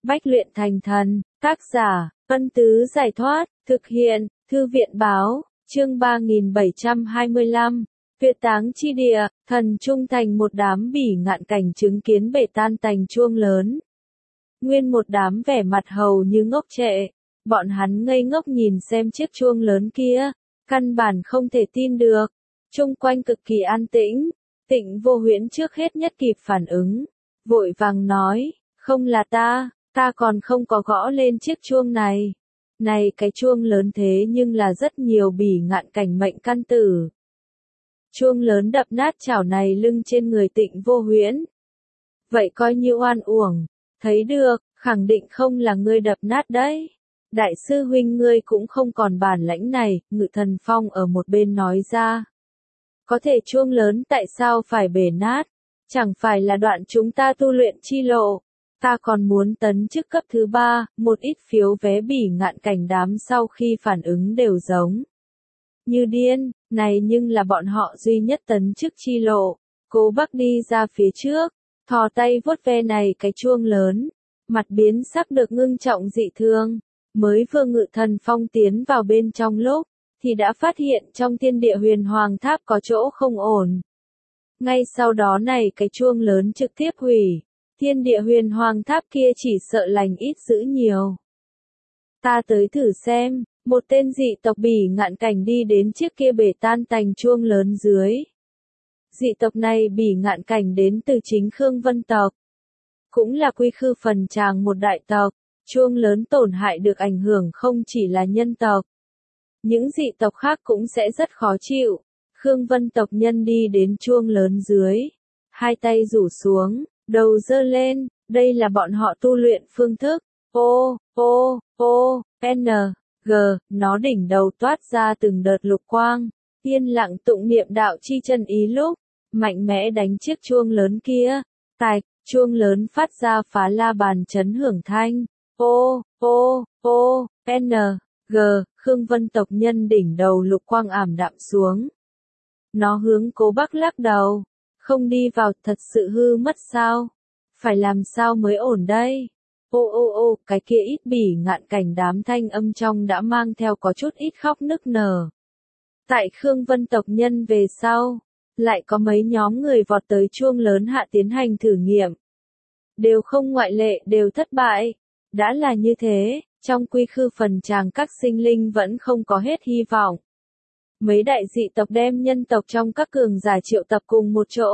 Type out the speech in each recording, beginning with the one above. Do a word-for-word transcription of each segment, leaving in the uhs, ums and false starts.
Bách luyện thành thần, tác giả, Ân Tứ Giải Thoát, thực hiện, Thư viện Báo, chương ba nghìn bảy trăm hai mươi lăm, Việt Táng Chi Địa, thần trung thành một đám bỉ ngạn cảnh chứng kiến bể tan tành chuông lớn. Nguyên một đám vẻ mặt hầu như ngốc trệ, bọn hắn ngây ngốc nhìn xem chiếc chuông lớn kia, căn bản không thể tin được, chung quanh cực kỳ an tĩnh, Tịnh Vô Huyễn trước hết nhất kịp phản ứng, vội vàng nói, không là ta, ta còn không có gõ lên chiếc chuông này. Này cái chuông lớn thế nhưng là rất nhiều bỉ ngạn cảnh mệnh căn tử. Chuông lớn đập nát chảo này lưng trên người Tịnh Vô Huyễn. Vậy coi như oan uổng, thấy được, khẳng định không là ngươi đập nát đấy. Đại sư huynh ngươi cũng không còn bản lãnh này, Ngự Thần Phong ở một bên nói ra. Có thể chuông lớn tại sao phải bể nát? Chẳng phải là đoạn chúng ta tu luyện chi lộ. Ta còn muốn tấn chức cấp thứ ba, một ít phiếu vé bỉ ngạn cảnh đám sau khi phản ứng đều giống. Như điên, này nhưng là bọn họ duy nhất tấn chức chi lộ. Cố Bắc đi ra phía trước, thò tay vuốt ve này cái chuông lớn, mặt biến sắc được ngưng trọng dị thương. Mới vừa Ngự Thần Phong tiến vào bên trong lúc, thì đã phát hiện trong thiên địa huyền hoàng tháp có chỗ không ổn. Ngay sau đó này cái chuông lớn trực tiếp hủy. Thiên địa huyền hoàng tháp kia chỉ sợ lành ít dữ nhiều. Ta tới thử xem, một tên dị tộc bỉ ngạn cảnh đi đến chiếc kia bể tan tành chuông lớn dưới. Dị tộc này bỉ ngạn cảnh đến từ chính Khương Vân tộc. Cũng là Quy Khư Phần Tràng một đại tộc, chuông lớn tổn hại được ảnh hưởng không chỉ là nhân tộc. Những dị tộc khác cũng sẽ rất khó chịu. Khương Vân tộc nhân đi đến chuông lớn dưới. Hai tay rủ xuống. Đầu dơ lên, đây là bọn họ tu luyện phương thức. O, O, O, N, G, nó đỉnh đầu toát ra từng đợt lục quang. Yên lặng tụng niệm đạo chi chân ý lúc, mạnh mẽ đánh chiếc chuông lớn kia. Tạch, chuông lớn phát ra phá la bàn chấn hưởng thanh. O, O, O, N, G, Khương Vân tộc nhân đỉnh đầu lục quang ảm đạm xuống. Nó hướng Cố Bắc lắc đầu. Không đi vào thật sự hư mất sao? Phải làm sao mới ổn đây? Ô ô ô, cái kia ít bỉ ngạn cảnh đám thanh âm trong đã mang theo có chút ít khóc nức nở. Tại Khương Vân tộc nhân về sau, lại có mấy nhóm người vọt tới chuông lớn hạ tiến hành thử nghiệm. Đều không ngoại lệ đều thất bại. Đã là như thế, trong Quy Khư Phần Tràng các sinh linh vẫn không có hết hy vọng. Mấy đại dị tộc đem nhân tộc trong các cường giả triệu tập cùng một chỗ.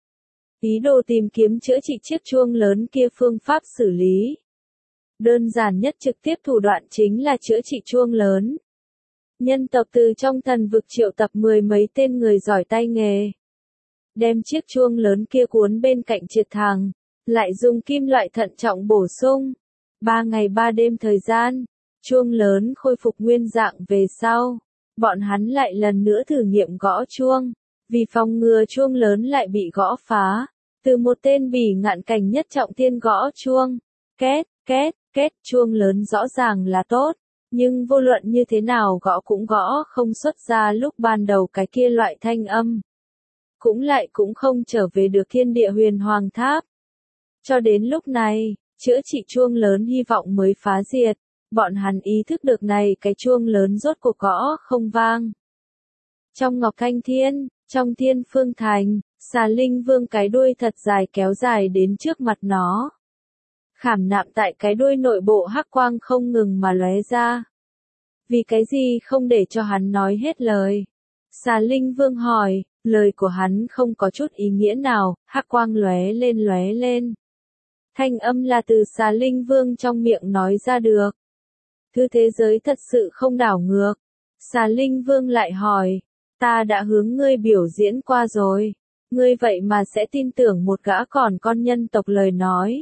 Ý đồ tìm kiếm chữa trị chiếc chuông lớn kia phương pháp xử lý. Đơn giản nhất trực tiếp thủ đoạn chính là chữa trị chuông lớn. Nhân tộc từ trong thần vực triệu tập mười mấy tên người giỏi tay nghề. Đem chiếc chuông lớn kia cuốn bên cạnh triệt thằng, lại dùng kim loại thận trọng bổ sung. Ba ngày ba đêm thời gian, chuông lớn khôi phục nguyên dạng về sau. Bọn hắn lại lần nữa thử nghiệm gõ chuông, vì phòng ngừa chuông lớn lại bị gõ phá, từ một tên bỉ ngạn cảnh nhất trọng thiên gõ chuông, két, két, két, chuông lớn rõ ràng là tốt, nhưng vô luận như thế nào gõ cũng gõ không xuất ra lúc ban đầu cái kia loại thanh âm. Cũng lại cũng không trở về được thiên địa huyền hoàng tháp. Cho đến lúc này, chữa trị chuông lớn hy vọng mới phá diệt. Bọn hắn ý thức được này cái chuông lớn rốt cuộc gõ không vang. Trong Ngọc Thanh Thiên, trong Thiên Phương Thành, Xà Linh Vương cái đuôi thật dài kéo dài đến trước mặt nó. Khảm nạm tại cái đuôi nội bộ hắc quang không ngừng mà lóe ra. Vì cái gì không để cho hắn nói hết lời? Xà Linh Vương hỏi, lời của hắn không có chút ý nghĩa nào, hắc quang lóe lên lóe lên. Thanh âm là từ Xà Linh Vương trong miệng nói ra được. Thứ thế giới thật sự không đảo ngược. Xà Linh Vương lại hỏi, ta đã hướng ngươi biểu diễn qua rồi, ngươi vậy mà sẽ tin tưởng một gã còn con nhân tộc lời nói.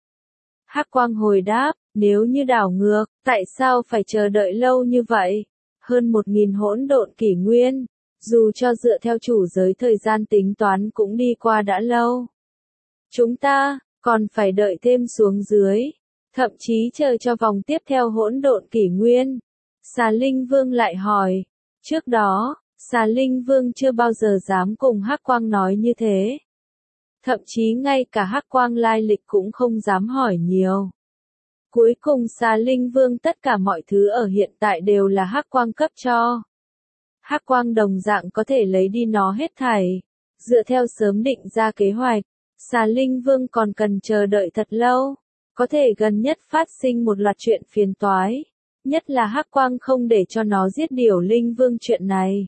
Hắc Quang hồi đáp, nếu như đảo ngược, tại sao phải chờ đợi lâu như vậy? Hơn một nghìn hỗn độn kỷ nguyên, dù cho dựa theo chủ giới thời gian tính toán cũng đi qua đã lâu. Chúng ta, còn phải đợi thêm xuống dưới. Thậm chí chờ cho vòng tiếp theo hỗn độn kỷ nguyên. Xà Linh Vương lại hỏi. Trước đó, Xà Linh Vương chưa bao giờ dám cùng Hắc Quang nói như thế. Thậm chí ngay cả Hắc Quang lai lịch cũng không dám hỏi nhiều. Cuối cùng xà linh vương tất cả mọi thứ ở hiện tại đều là hắc quang cấp cho. Hắc quang đồng dạng có thể lấy đi nó hết thảy. Dựa theo sớm định ra kế hoạch, xà linh vương còn cần chờ đợi thật lâu. Có thể gần nhất phát sinh một loạt chuyện phiền toái. Nhất là hắc quang không để cho nó giết điểu linh vương chuyện này.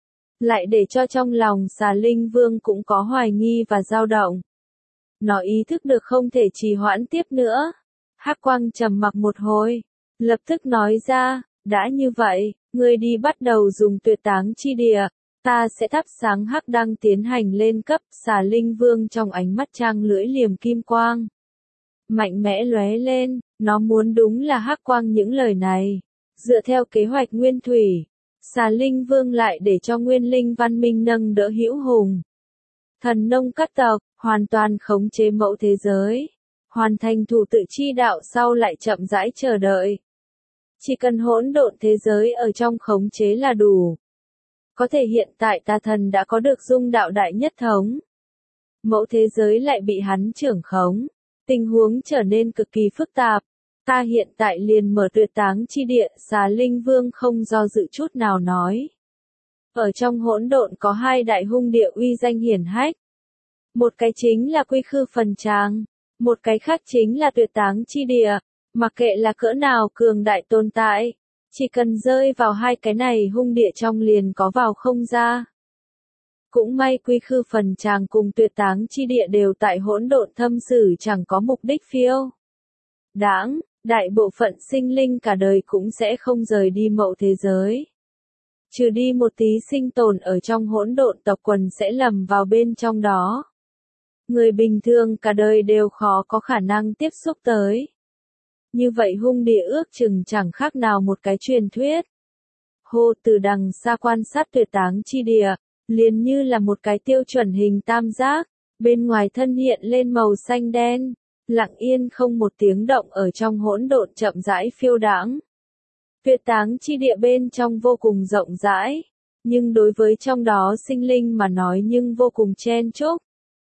Lại để cho trong lòng xà linh vương cũng có hoài nghi và dao động. Nó ý thức được không thể trì hoãn tiếp nữa. Hắc quang trầm mặc một hồi, lập tức nói ra, đã như vậy, ngươi đi bắt đầu dùng tuyệt táng chi địa, ta sẽ thắp sáng hắc đăng tiến hành lên cấp. Xà linh vương trong ánh mắt trang lưỡi liềm kim quang. Mạnh mẽ lóe lên, nó muốn đúng là hắc quang những lời này. Dựa theo kế hoạch nguyên thủy, xà linh vương lại để cho nguyên linh văn minh nâng đỡ hữu hùng. Thần nông cắt tộc, hoàn toàn khống chế mẫu thế giới. Hoàn thành thủ tự chi đạo sau lại chậm rãi chờ đợi. Chỉ cần hỗn độn thế giới ở trong khống chế là đủ. Có thể hiện tại tà thần đã có được dung đạo đại nhất thống. Mẫu thế giới lại bị hắn trưởng khống. Tình huống trở nên cực kỳ phức tạp. Ta hiện tại liền mở tuyệt táng chi địa, xà linh vương không do dự chút nào nói. Ở trong hỗn độn có hai đại hung địa uy danh hiển hách. Một cái chính là Quy Khư Phần Tràng, một cái khác chính là tuyệt táng chi địa. Mặc kệ là cỡ nào cường đại tồn tại, chỉ cần rơi vào hai cái này hung địa trong liền có vào không ra. Cũng may Quy Khư Phần Tràng cùng tuyệt táng chi địa đều tại hỗn độn thâm sử chẳng có mục đích phiêu đãng, đại bộ phận sinh linh cả đời cũng sẽ không rời đi mậu thế giới. Trừ đi một tí sinh tồn ở trong hỗn độn tộc quần sẽ lầm vào bên trong đó. Người bình thường cả đời đều khó có khả năng tiếp xúc tới. Như vậy hung địa ước chừng chẳng khác nào một cái truyền thuyết. Hô từ đằng xa quan sát tuyệt táng chi địa, liền như là một cái tiêu chuẩn hình tam giác, bên ngoài thân hiện lên màu xanh đen, lặng yên không một tiếng động ở trong hỗn độn chậm rãi phiêu đãng. Tuyệt táng chi địa bên trong vô cùng rộng rãi, nhưng đối với trong đó sinh linh mà nói nhưng vô cùng chen chúc.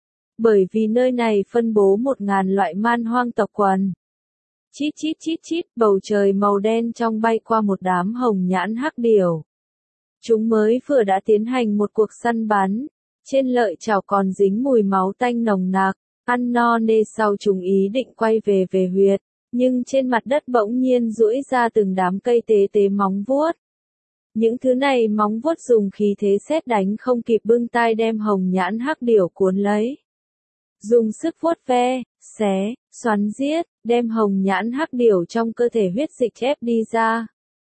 Bởi vì nơi này phân bố một ngàn loại man hoang tộc quần. Chít chít chít chít, bầu trời màu đen trong bay qua một đám hồng nhãn hắc điểu. Chúng mới vừa đã tiến hành một cuộc săn bắn, trên lợi chảo còn dính mùi máu tanh nồng nặc, ăn no nê sau chúng ý định quay về về huyệt, nhưng trên mặt đất bỗng nhiên duỗi ra từng đám cây tế tế móng vuốt. Những thứ này móng vuốt dùng khí thế sét đánh không kịp bưng tay đem hồng nhãn hắc điểu cuốn lấy. Dùng sức vuốt ve, xé, xoắn giết, đem hồng nhãn hắc điểu trong cơ thể huyết dịch ép đi ra.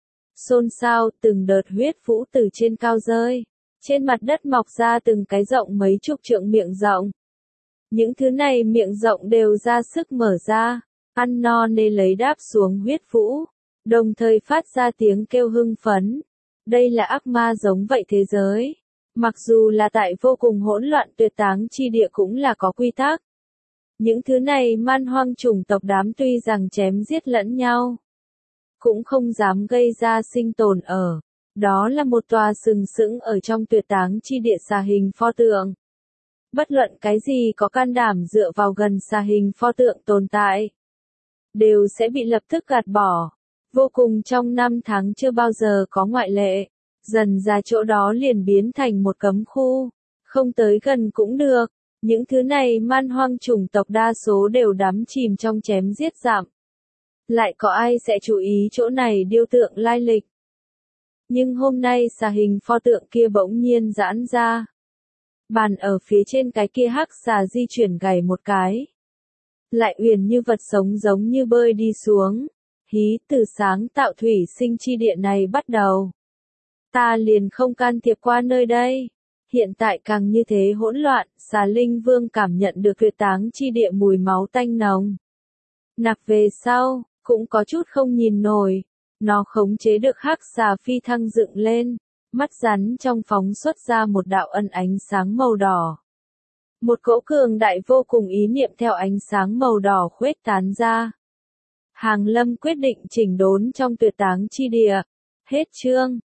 Xôn xao, từng đợt huyết vũ từ trên cao rơi. Trên mặt đất mọc ra từng cái rộng mấy chục trượng miệng rộng. Những thứ này miệng rộng đều ra sức mở ra, ăn no nê lấy đáp xuống huyết vũ, đồng thời phát ra tiếng kêu hưng phấn. Đây là ác ma giống vậy thế giới. Mặc dù là tại vô cùng hỗn loạn tuyệt táng chi địa cũng là có quy tắc. Những thứ này man hoang chủng tộc đám tuy rằng chém giết lẫn nhau, cũng không dám gây ra sinh tồn ở. Đó là một tòa sừng sững ở trong tuyệt táng chi địa xà hình pho tượng. Bất luận cái gì có can đảm dựa vào gần xà hình pho tượng tồn tại, đều sẽ bị lập tức gạt bỏ. Vô cùng trong năm tháng chưa bao giờ có ngoại lệ. Dần ra chỗ đó liền biến thành một cấm khu. Không tới gần cũng được. Những thứ này man hoang chủng tộc đa số đều đắm chìm trong chém giết giảm. Lại có ai sẽ chú ý chỗ này điêu tượng lai lịch. Nhưng hôm nay xà hình pho tượng kia bỗng nhiên giãn ra. Bàn ở phía trên cái kia hắc xà di chuyển gảy một cái. Lại uyển như vật sống giống như bơi đi xuống. Hí, từ sáng tạo thủy sinh chi địa này bắt đầu. Ta liền không can thiệp qua nơi đây. Hiện tại càng như thế hỗn loạn, xà linh vương cảm nhận được tuyệt táng chi địa mùi máu tanh nồng. Nặc về sau, cũng có chút không nhìn nổi. Nó khống chế được hắc xà phi thăng dựng lên. Mắt rắn trong phóng xuất ra một đạo ân ánh sáng màu đỏ. Một cỗ cường đại vô cùng ý niệm theo ánh sáng màu đỏ khuếch tán ra. Hàng Lâm quyết định chỉnh đốn trong tuyệt táng chi địa. Hết chương.